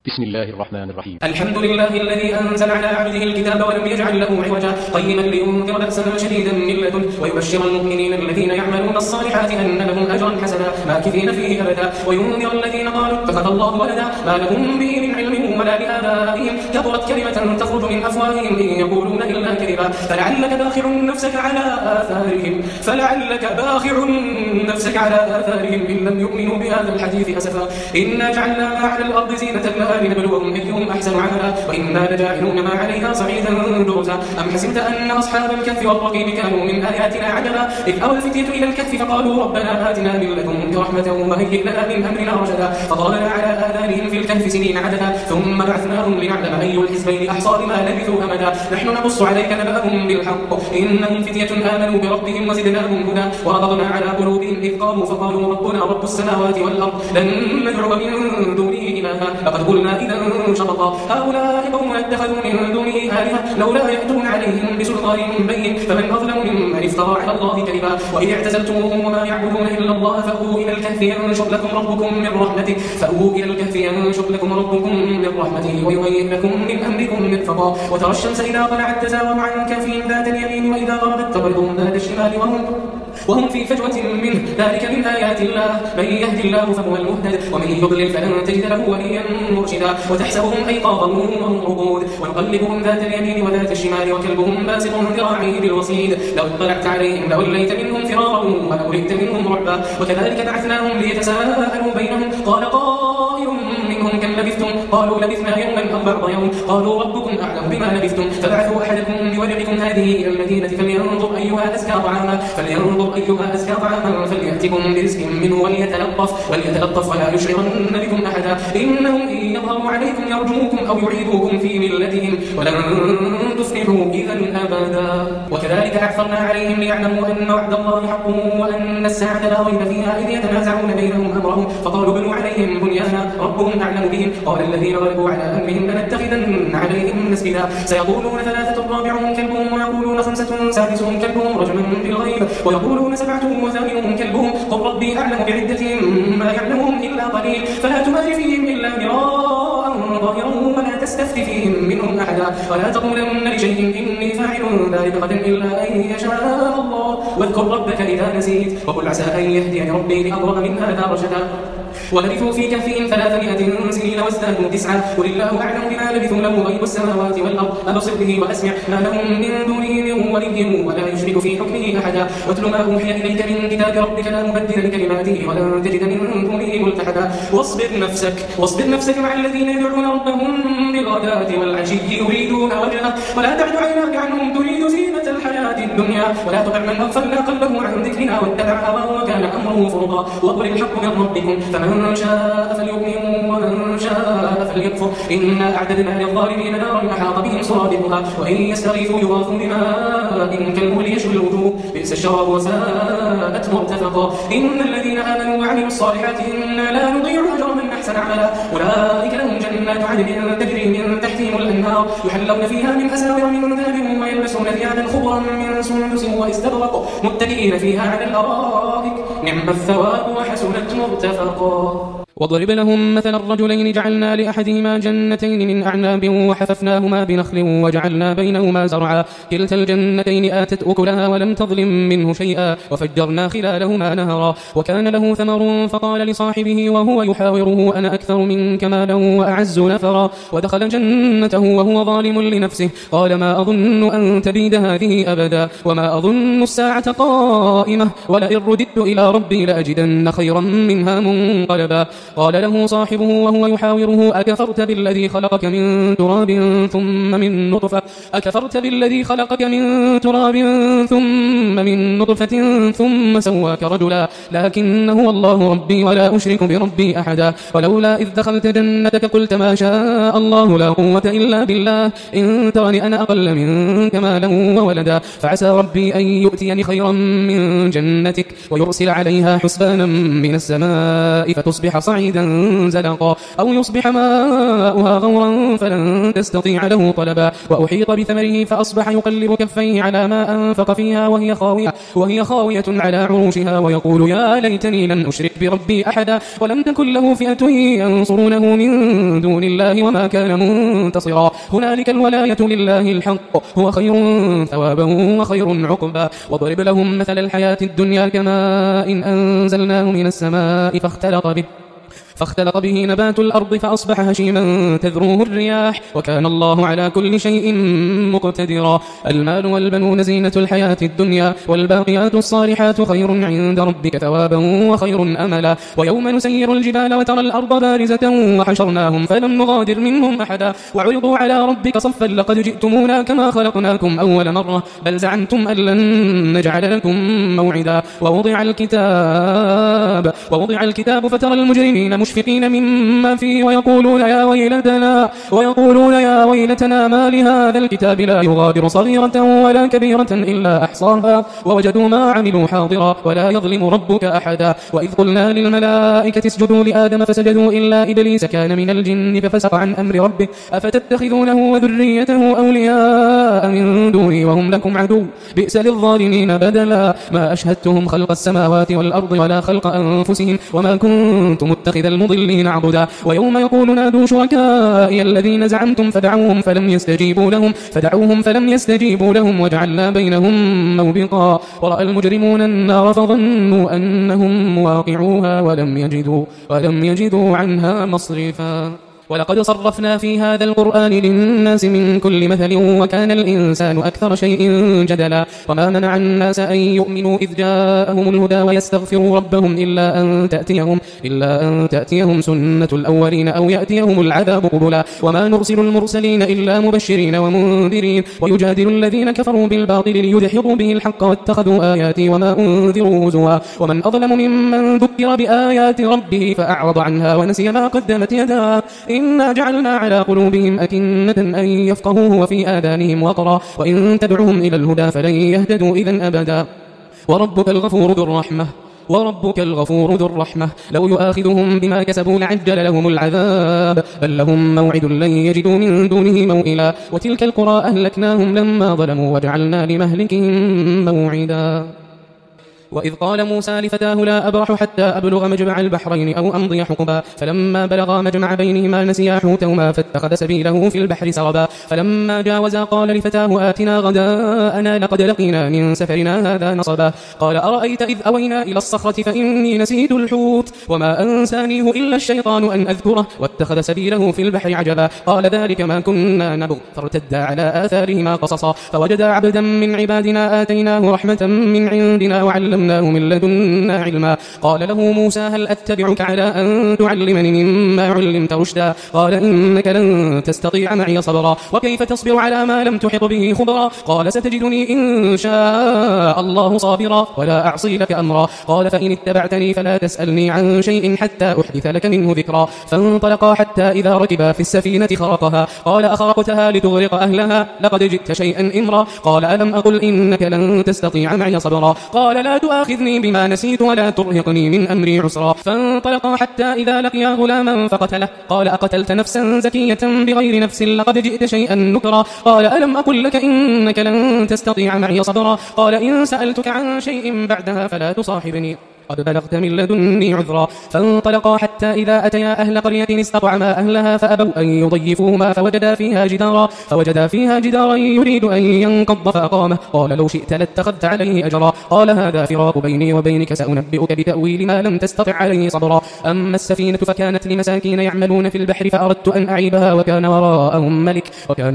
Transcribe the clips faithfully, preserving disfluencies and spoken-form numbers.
بسم الله الرحمن الرحيم. الحمد لله الذي أنزل على عبده الكتاب ولم يجعل له عوجا قيما لينذر بأسا شديدا من لدنه ويبشر المؤمنين الذين يعملون الصالحات أن لهم أجرا حسنا ماكثين فيه أبدا وينذر الذين قالوا اتخذ الله ولدا ما لهم به من علم ولا لآبائهم كبرت كلمة تخرج من أفواههم إن يقولون إلا كذبا فلعلك باخع نفسك على آثارهم فلعلك باخع نفسك على آثارهم إن لم يؤمنوا بهذا الحديث أسفا إنا جعلنا ما على الأرض زينة لها لنبلوهم أيهم أحسن عملا وإنا لجاعلون ما عليها صعيدا جرزا أم حسبت أن أصحاب الكهف والرقيم كانوا من آياتنا عجبا إذ أوى الفتية إلى الكهف فقالوا ربنا آتنا من لدنك رحمة وهيئ لنا من أمرنا رشدا فضلنا على آذانهم في الكهف سنين عددا ثم بعثناهم لنعلم أي الحزبين أحصى لما لبثوا أمدا نحن نقص عليك نبأهم بالحق إنهم فتية آمنوا بربهم وزدناهم هدى وربطنا على قلوبهم إذ قاموا فقالوا ربنا رب السماوات والأرض لن ندعو من دونه إلها لقد قلنا إذا شططا هؤلاء قوم اتخذوا من دونه آلهة لولا يأتون عليهم بسلطان بين فمن أظلم ممن افترى على الله كذبا وإذ اعتزلتموهم وما يعبدون إلا الله فأووا إلى الكهف ينشر لكم ربكم من رحمته فأووا إلى الكهف ينشر لكم ربكم من رحمته ويهيئ لكم من أمركم مرفقا وترى الشمس إذا طلعت تزاور عن كهفهم ذات اليمين وإذا غربت تقرضهم ذات الشمال وهم وهم في فجوة منه ذلك من آيات الله من يهدي الله فهو المهتد ومن يضلل فلن تجد له وليا مرشدا وتحسبهم أيقاظا وهم رقود ونقلبهم ذات اليمين وذات الشمال وكلبهم باسط ذراعيه بالوصيد لو اطلعت عليهم لوليت منهم فرارا ولولئت منهم رعبا وكذلك بعثناهم ليتساءلوا بينهم قال قائل منهم كم لبثتم قالوا لبثنا يوما أو بعض يوم قالوا ربكم أعلم بما لبثتم فبعثوا أحدكم بورقكم هذه إلى المدينة فلينظر أيها أزكى طعاما فلينظر أيها أزكى طعاما فليأتكم برزق منه وليتلطف وليتلطف ولا يشعرن بكم أحدا إنهم إن يظهروا عليكم يرجوكم أو يعيدوكم في ملتهم ولن تفلحوا إذا أبدا وكذلك أعثرنا عليهم ليعلموا أن وعد الله حق وأن الساعة لا ريب فيها إذ يتنازعون بينهم أمرهم فقالوا بنوا عليهم بنيانا ربهم أعلم بهم قال الذين غلبوا على أمرهم لنتخذن عليهم مسجدا سيقولون ثلاثة رابعهم كلبهم ويقولون خمسة سادسهم كلبهم رجما بالغيب ويقولون سبعة وثامنهم كلبهم قل ربي أعلم بعدتهم ما يعلمهم إلا قليل فلا تمار فيهم إلا مراء ظاهرا ولا تستفت فيهم منهم أحدا ولا تقولن لشيء إني فاعل ذلك غدا إلا أن يشاء الله واذكر ربك إذا نسيت وقل عسى أن يهديني ربي لأقرب من هذا رشدا ولبثوا في كهفهم ثلاثمائة سنين وازدادوا تسعا قل الله أعلم بما لبثوا له غيب السماوات والأرض أبصر به وأسمع ما لهم من دونه من ولي ولا يشرك في حكمه أحدا واتل ما أوحي إليك من كتاب ربك لا مبدل لكلماته ولن تجد من دونه ملتحدا واصبر نفسك واصبر نفسك مع الذين يدعون ربهم بالغداة والعشي يريدون وجهه ولا تعد عيناك عنهم تريد زينة الحياة الدنيا ولا تطع من أغفلنا قلبه عن ذكرنا واتبع هواه وكان أمره فرطا وقل الحق من ربكم فمن شاء فليؤمن ومن شاء فليكفر إنا أعددنا للظالمين نارا أحاط بهم سرادقها وإن يستغيثوا يغاثوا بماء كالمهل يشوي الوجوه بئس الشراب وساءت مرتفقا إن الذين آمنوا وعملوا الصالحات إنا لا نضيع أجر من أحسن عملا أولئك لهم جنات عدن تجري من تحتهم الأنهار يحلون فيها من أساور من ذهب ويلبسون ثيابا خضرا من سندس واستبرق متكئين فيها على الأرائك نعم الثواب وحسنت مرتفقا واضرب لهم مثل الرجلين جعلنا لأحدهما جنتين من أعناب وحففناهما بنخل وجعلنا بينهما زرعا كلتا الجنتين آتت أكلها ولم تظلم منه شيئا وفجرنا خلالهما نهرا وكان له ثمر فقال لصاحبه وهو يحاوره أنا أكثر منك مالا وأعز نفرا ودخل جنته وهو ظالم لنفسه قال ما أظن أن تبيد هذه أبدا وما أظن الساعة قائمة ولئن رددت إلى ربي لأجدن خيرا منها منقلبا قال له صاحبه وهو يحاوره أكفرت بالذي خلقك من تراب ثم من نطفة أكفرت بالذي خلقك من تراب ثم من نطفة ثم سواك رجلا لكن هو الله ربي ولا أشرك بربي أحدا ولولا إذ دخلت جنتك قلت ما شاء الله لا قوة إلا بالله إن ترني أنا أقل منك مالا وولدا فعسى ربي أن يؤتيني خيرا من جنتك ويرسل عليها حسبانا من السماء فتصبح صعيدا صعيدا زلقا أو يصبح ماؤها غورا فلن تستطيع له طلبا وأحيط بثمره فأصبح يقلب كفيه على ما أنفق فيها وهي خاوية, وهي خاوية على عروشها ويقول يا ليتني لم أشرك بربي أحدا ولم تكن له فئة ينصرونه من دون الله وما كان منتصرا هنالك الولاية لله الحق هو خير ثوابا وخير عقبا واضرب لهم مثل الحياة الدنيا كماء إن أنزلناه من السماء فاختلط به فاختلط به نبات الأرض فأصبح هشيما تذروه الرياح وكان الله على كل شيء مقتدرا المال والبنون زينة الحياة الدنيا والباقيات الصالحات خير عند ربك ثوابا وخير أملا ويوم نسير الجبال وترى الأرض بارزة وحشرناهم فلم نغادر منهم أحدا وعرضوا على ربك صفا لقد جئتمونا كما خلقناكم أول مرة بل زعمتم أن لن نجعل لكم موعدا ووضع الكتاب ووضع الكتاب فترى المجرمين مشفقين مما فيه ويقولون يا ويلتنا ويقولون يا ويلتنا ما لهذا الكتاب لا يغادر صغيرة ولا كبيرة إلا أحصاها ووجدوا ما عملوا حاضرا ولا يظلم ربك أحدا وإذ قلنا للملائكة اسجدوا لآدم فسجدوا إلا إبليس كان من الجن ففسق عن أمر ربه أفتتخذونه وذريته أولياء من دوني وهم لكم عدو بئس للظالمين بدلا ما أشهدتهم خلق السماوات والأرض ولا خلق أنفسهم وما كنت متخذ المضلين عبدا ويوم يقول نادوا شركائي الذين زعمتم فدعوهم فلم يستجيبوا لهم فدعوهم فلم يستجيبوا لهم وجعلنا بينهم موبقا ورأى المجرمون النار فظنوا أنهم مواقعوها ولم يجدوا ولم يجدوا عنها مصرفا ولقد صرفنا في هذا القرآن للناس من كل مثل وكان الإنسان أكثر شيء جدلا وما منع الناس أن يؤمنوا إذ جاءهم الهدى ويستغفروا ربهم إلا أن تأتيهم, إلا أن تأتيهم سنة الأولين أو يأتيهم العذاب قبلا وما نرسل المرسلين إلا مبشرين ومنذرين ويجادل الذين كفروا بالباطل ليدحضوا به الحق واتخذوا آياتي وما أنذروا هزوا ومن أظلم ممن ذكر بآيات ربه فأعرض عنها ونسي ما قدمت يداه إنا جعلنا على قلوبهم أكنة أن يفقهوه وفي آذانهم وقرا وإن تدعوهم إلى الهدى فلن يهتدوا إذن أبدا وربك الغفور ذو الرحمة وربك الغفور ذو الرحمة لو يؤاخذهم بما كسبوا لعجل لهم العذاب بل لهم موعد لن يجدوا من دونه موئلا وتلك القرى أهلكناهم لما ظلموا وجعلنا لمهلكهم موعدا وإذ قال موسى لفتاه لا أبرح حتى أبلغ مجمع البحرين أو أمضي حقبا فلما بلغا مجمع بينهما نسيا حوتهما فاتخذ سبيله في البحر سربا فلما جاوزا قال لفتاه آتنا غداءنا لقد لقينا من سفرنا هذا نصبا قال أرأيت إذ أوينا إلى الصخرة فإني نسيت الحوت وما أنسانيه إلا الشيطان أن أذكره واتخذ سبيله في البحر عجبا قال ذلك ما كنا نبغ فارتدا على آثارهما قصصا فوجدا عبدا من عبادنا آتيناه رحمة من عندنا وعلمناه من لدنا علما قال له موسى هل أتبعك على أن تعلمني مما علمت رشدا قال إنك لن تستطيع معي صبرا وكيف تصبر على ما لم تحط به خبرا قال ستجدني إن شاء الله صابرا ولا أعصي لك أمرا قال فإن اتبعتني فلا تسألني عن شيء حتى أحدث لك منه ذكرا فانطلقا حتى إذا ركبا في السفينة خرقها قال أخرقتها لتغرق أهلها لقد جئت شيئا إمرا قال ألم أقل إنك لن تستطيع معي صبرا قال لا تؤاخذني بما نسيت ولا ترهقني من أمري عسرا فانطلقا حتى إذا لقيا غلاما فقتله قال أقتلت نفسا زكية بغير نفس لقد جئت شيئا نكرا قال ألم أقل لك إنك لن تستطيع معي صبرا قال إن سألتك عن شيء بعدها فلا تصاحبني قد بلغت من لدني عذرا فانطلقا حتى إذا أتيا أهل قرية استطعما أهلها فأبوا أن يضيفوهما فوجدا فيها جدارا فوجدا فيها جدارا يريد أن ينقض فأقامه قال لو شئت لاتخذت عليه أجرا قال هذا فراق بيني وبينك سأنبئك بتأويل ما لم تستطع عليه صبرا أما السفينة فكانت لمساكين يعملون في البحر فأردت أن أعيبها وكان وراءهم ملك وكان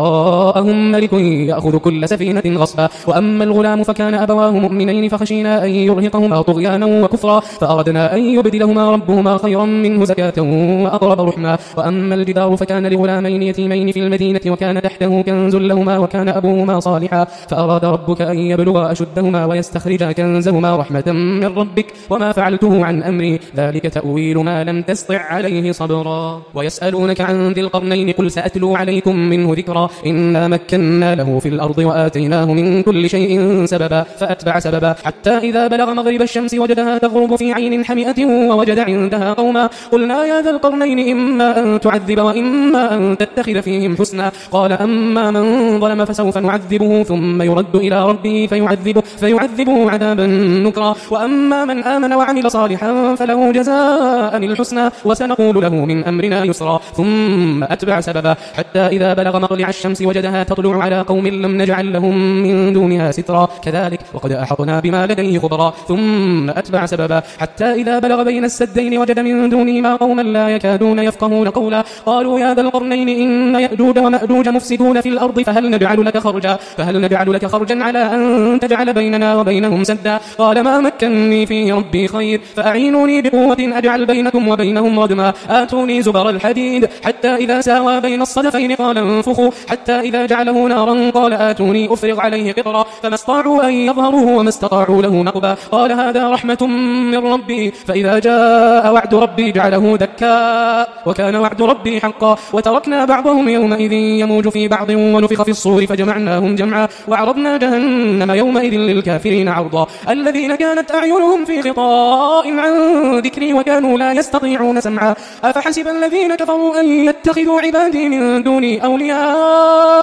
وراءهم ملك يأخذ كل سفينة غصبا وأما الغلام فكان أبواه مؤمنين فخشينا أن يرهقهما طغيانا وكفرا فأردنا أن يبدلهما ربهما خيرا منه زكاة وأقرب رحما وأما الجدار فكان لغلامين يتيمين في المدينة وكان تحته كنز لهما وكان أبوهما صالحا فأراد ربك أن يبلغا أشدهما ويستخرجا كنزهما رحمة من ربك وما فعلته عن أمري ذلك تأويل ما لم تستطع عليه صبرا ويسألونك عن ذي القرنين قل سأتلو عليكم منه ذكرا إنا مكنا له في الأرض وآتيناه من كل شيء سببا فأتبع سببا حتى إذا بلغ مغرب الشمس وجدها تغرب في عين حمئة ووجد عندها قوما قلنا يا ذا القرنين إما أن تعذب وإما أن تتخذ فيهم حسنا قال أما من ظلم فسوف نعذبه ثم يرد إلى ربه فيعذبه, فيعذبه عذابا نكرا وأما من آمن وعمل صالحا فله جزاء الحسنى وسنقول له من أمرنا يسرا ثم أتبع سببا حتى إذا بلغ مطلع الشمس وجدها تطلع على قوم لم نجعل لهم من دونها سترا كذلك وقد أحطنا بما لديه خبرا ثم أتبع سببا حتى إذا بلغ بين السدين وجد من دونهما قوما لا يكادون يفقهون قولا قالوا يا ذا القرنين إن يأجوج ومأجوج مفسدون في الأرض فهل نجعل لك خرجا فهل نجعل لك خرجا على أن تجعل بيننا وبينهم سدا قال ما مكنني فيه ربي خير فأعينوني بقوة أجعل بينكم وبينهم ردما آتوني زبر الحديد حتى إذا ساوى بين الصدفين قال انفخوا حتى إذا جعله نارا قال آتوني أفرغ عليه قطرا فما استطاعوا أن يظهروه وما استطاعوا له نقبا قال هذا رحمة من ربي فإذا جاء وعد ربي جعله دكا وكان وعد ربي حقا وتركنا بعضهم يومئذ يموج في بعض ونفخ في الصور فجمعناهم جمعا وعرضنا جهنم يومئذ للكافرين عرضا الذين كانت أعينهم في غطاء عن ذكري وكانوا لا يستطيعون سمعا أفحسب الذين كفروا أن يتخذوا عبادي من دوني أولياء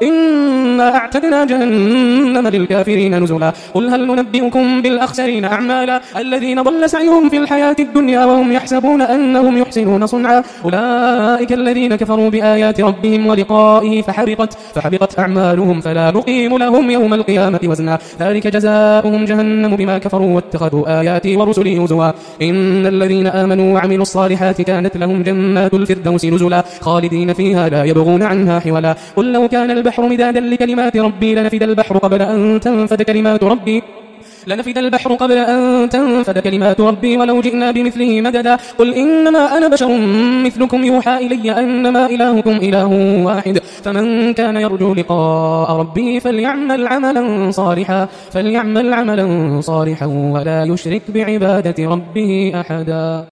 إنا أعتدنا جهنم للكافرين نزلا قل هل ننبئكم بالأخسرين أعمالا الذين ضل سعيهم في الحياة الدنيا وهم يحسبون أنهم يحسنون صنعا أولئك الذين كفروا بآيات ربهم ولقائه فحبطت, فحبطت أعمالهم فلا نقيم لهم يوم القيامة وزنا ذلك جزاؤهم جهنم بما كفروا واتخذوا آياتي ورسلي هزوا إن الذين آمنوا وعملوا الصالحات كانت لهم جنات الفردوس نزلا خالدين فيها لا يبغون عنها حولا قل لو كان البحر مدادا لكلمات ربي لنفد البحر قبل أن تنفد كلمات ربي لنفد البحر قبل أن تنفد كلمات ربي ولو جئنا بمثله مددا قل إنما أنا بشر مثلكم يوحى إلي أنما إلهكم إله واحد فمن كان يرجو لقاء ربه فليعمل عملا صالحا فليعمل عملا صالحا ولا يشرك بعبادة ربه أحدا.